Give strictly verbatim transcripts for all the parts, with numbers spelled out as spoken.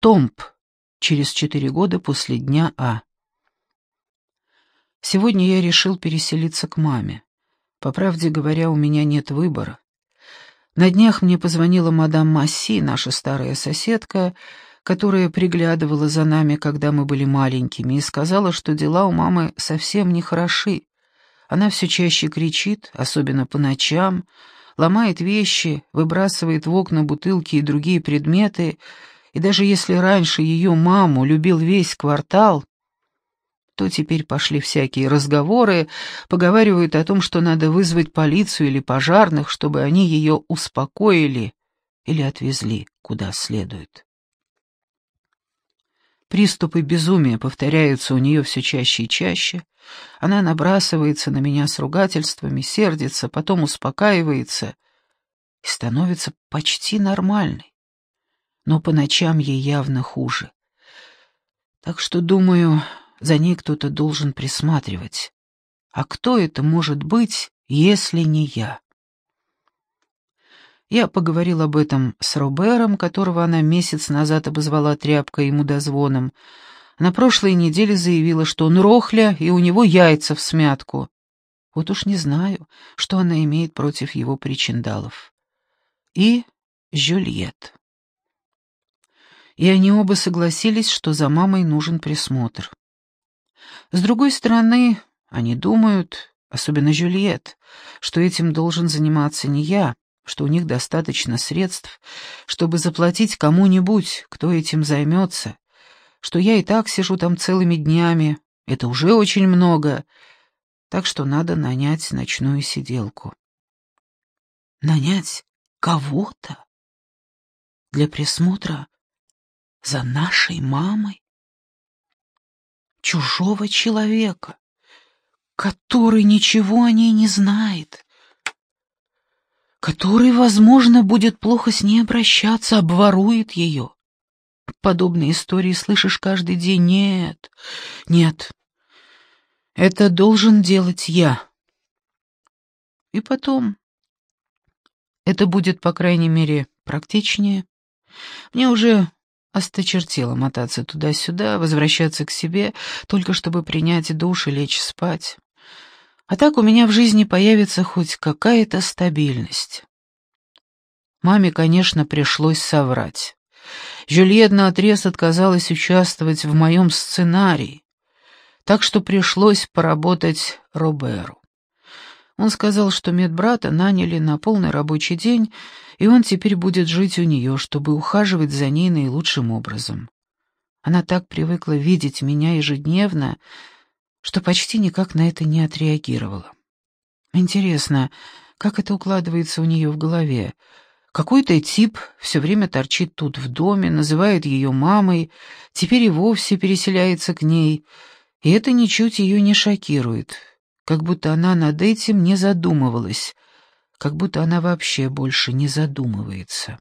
Томб через четыре года после дня А. Сегодня я решил переселиться к маме. По правде говоря, у меня нет выбора. На днях мне позвонила мадам Масси, наша старая соседка, которая приглядывала за нами, когда мы были маленькими, и сказала, что дела у мамы совсем не хороши. Она все чаще кричит, особенно по ночам, ломает вещи, выбрасывает в окна бутылки и другие предметы, и даже если раньше ее маму любил весь квартал, то теперь пошли всякие разговоры, поговаривают о том, что надо вызвать полицию или пожарных, чтобы они ее успокоили или отвезли куда следует. Приступы безумия повторяются у нее все чаще и чаще. Она набрасывается на меня с ругательствами, сердится, потом успокаивается и становится почти нормальной. Но по ночам ей явно хуже. Так что, думаю, за ней кто-то должен присматривать. А кто это может быть, если не я? Я поговорил об этом с Робером, которого она месяц назад обозвала тряпкой и мудозвоном. На прошлой неделе заявила, что он рохля, и у него яйца всмятку. Вот уж не знаю, что она имеет против его причиндалов. И Жюльет. И они оба согласились, что за мамой нужен присмотр. С другой стороны, они думают, особенно Жюльет, что этим должен заниматься не я, что у них достаточно средств, чтобы заплатить кому-нибудь, кто этим займется, что я и так сижу там целыми днями, это уже очень много, так что надо нанять ночную сиделку. Нанять кого-то для присмотра за нашей мамой? Чужого человека, который ничего о ней не знает, который, возможно, будет плохо с ней обращаться, обворует ее. Подобные истории слышишь каждый день. Нет, нет, это должен делать я. И потом, это будет, по крайней мере, практичнее. Мне уже осточертело мотаться туда-сюда, возвращаться к себе, только чтобы принять душ и лечь спать. А так у меня в жизни появится хоть какая-то стабильность. Маме, конечно, пришлось соврать. Жюльет наотрез отказалась участвовать в моем сценарии, так что пришлось поработать Роберу. Он сказал, что медбрата наняли на полный рабочий день, и он теперь будет жить у нее, чтобы ухаживать за ней наилучшим образом. Она так привыкла видеть меня ежедневно, что почти никак на это не отреагировала. Интересно, как это укладывается у нее в голове? Какой-то тип все время торчит тут в доме, называет ее мамой, теперь и вовсе переселяется к ней, и это ничуть ее не шокирует, как будто она над этим не задумывалась, как будто она вообще больше не задумывается.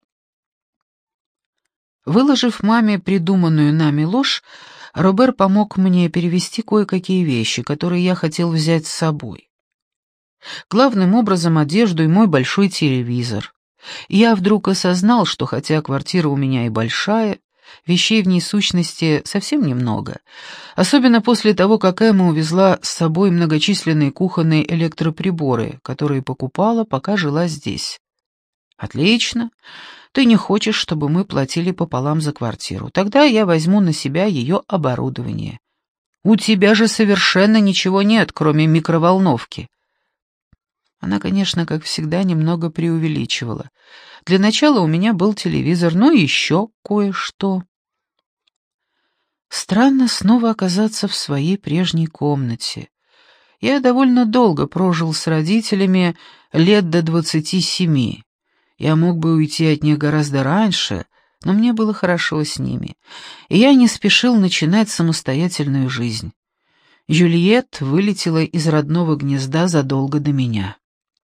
Выложив маме придуманную нами ложь, Робер помог мне перевезти кое-какие вещи, которые я хотел взять с собой. Главным образом одежду и мой большой телевизор. Я вдруг осознал, что хотя квартира у меня и большая, вещей в ней сущности совсем немного, особенно после того, как Эмма увезла с собой многочисленные кухонные электроприборы, которые покупала, пока жила здесь. «Отлично. Ты не хочешь, чтобы мы платили пополам за квартиру. Тогда я возьму на себя ее оборудование. У тебя же совершенно ничего нет, кроме микроволновки». Она, конечно, как всегда, немного преувеличивала. Для начала у меня был телевизор, но еще кое-что. Странно снова оказаться в своей прежней комнате. Я довольно долго прожил с родителями, лет до двадцати семи. Я мог бы уйти от них гораздо раньше, но мне было хорошо с ними, и я не спешил начинать самостоятельную жизнь. Жюльет вылетела из родного гнезда задолго до меня.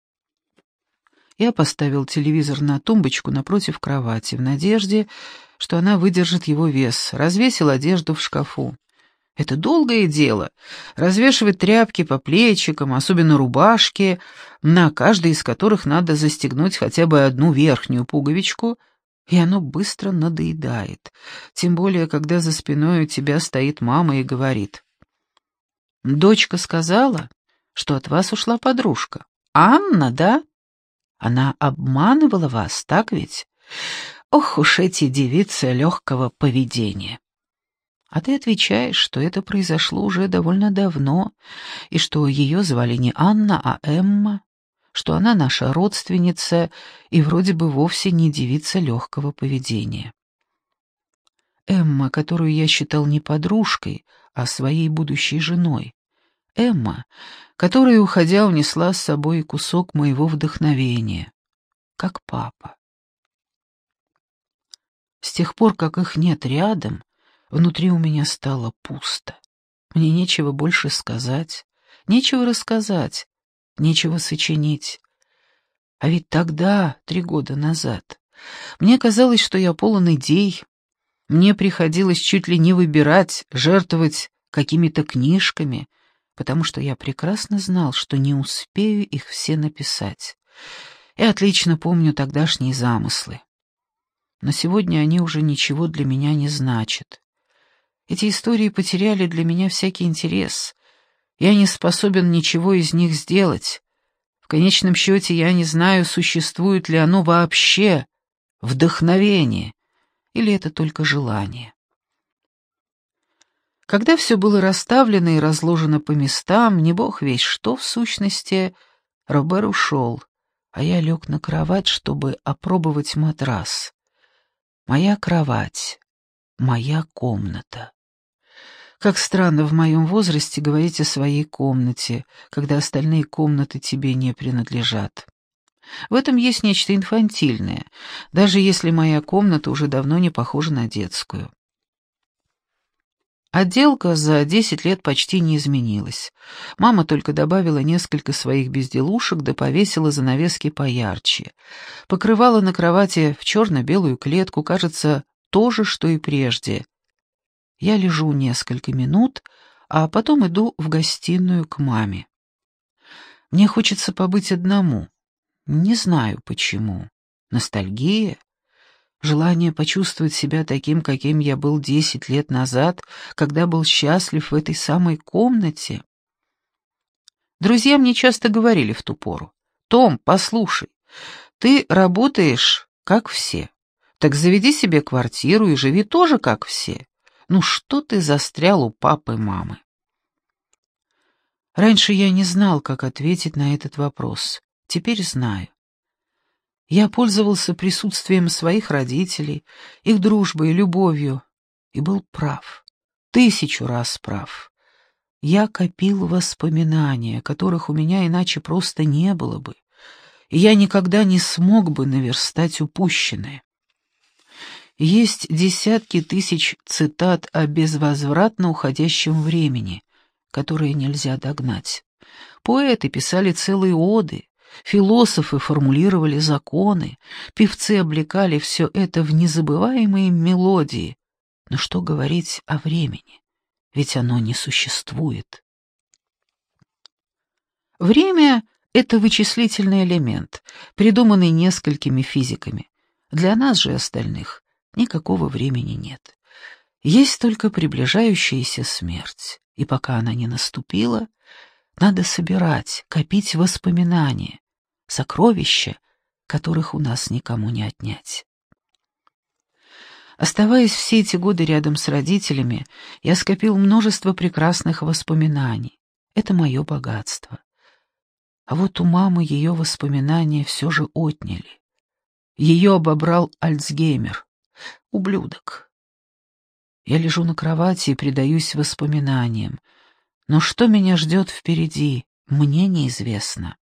Я поставил телевизор на тумбочку напротив кровати в надежде, что она выдержит его вес, развесил одежду в шкафу. Это долгое дело — развешивать тряпки по плечикам, особенно рубашки, на каждой из которых надо застегнуть хотя бы одну верхнюю пуговичку, и оно быстро надоедает, тем более, когда за спиной у тебя стоит мама и говорит: «Дочка сказала, что от вас ушла подружка. Анна, да? Она обманывала вас, так ведь? Ох уж эти девицы легкого поведения». А ты отвечаешь, что это произошло уже довольно давно, и что ее звали не Анна, а Эмма, что она наша родственница и вроде бы вовсе не девица легкого поведения. Эмма, которую я считал не подружкой, а своей будущей женой. Эмма, которая, уходя, унесла с собой кусок моего вдохновения, как папа. С тех пор, как их нет рядом, внутри у меня стало пусто. Мне нечего больше сказать, нечего рассказать, нечего сочинить. А ведь тогда, три года назад, мне казалось, что я полон идей. Мне приходилось чуть ли не выбирать, жертвовать какими-то книжками, потому что я прекрасно знал, что не успею их все написать. И отлично помню тогдашние замыслы. Но сегодня они уже ничего для меня не значат. Эти истории потеряли для меня всякий интерес. Я не способен ничего из них сделать. В конечном счете я не знаю, существует ли оно вообще, вдохновение, или это только желание. Когда все было расставлено и разложено по местам, не бог весть что, в сущности, Робер ушел, а я лег на кровать, чтобы опробовать матрас. Моя кровать, моя комната. Как странно в моем возрасте говорить о своей комнате, когда остальные комнаты тебе не принадлежат. В этом есть нечто инфантильное, даже если моя комната уже давно не похожа на детскую. Отделка за десять лет почти не изменилась. Мама только добавила несколько своих безделушек да повесила занавески поярче. Покрывало на кровати в черно-белую клетку, кажется, то же, что и прежде. Я лежу несколько минут, а потом иду в гостиную к маме. Мне хочется побыть одному. Не знаю почему. Ностальгия? Желание почувствовать себя таким, каким я был десять лет назад, когда был счастлив в этой самой комнате. Друзья мне часто говорили в ту пору: «Том, послушай, ты работаешь, как все. Так заведи себе квартиру и живи тоже, как все. Ну что ты застрял у папы и мамы?» Раньше я не знал, как ответить на этот вопрос. Теперь знаю. Я пользовался присутствием своих родителей, их дружбой и любовью, и был прав, тысячу раз прав. Я копил воспоминания, которых у меня иначе просто не было бы, и я никогда не смог бы наверстать упущенное. Есть десятки тысяч цитат о безвозвратно уходящем времени, которые нельзя догнать. Поэты писали целые оды, философы формулировали законы, певцы облекали все это в незабываемые мелодии. Но что говорить о времени? Ведь оно не существует. Время — это вычислительный элемент, придуманный несколькими физиками. Для нас же остальных никакого времени нет. Есть только приближающаяся смерть, и пока она не наступила, надо собирать, копить воспоминания, сокровища, которых у нас никому не отнять. Оставаясь все эти годы рядом с родителями, я скопил множество прекрасных воспоминаний. Это мое богатство. А вот у мамы ее воспоминания все же отняли. Ее обобрал Альцгеймер. Ублюдок. Я лежу на кровати и предаюсь воспоминаниям. Но что меня ждет впереди, мне неизвестно.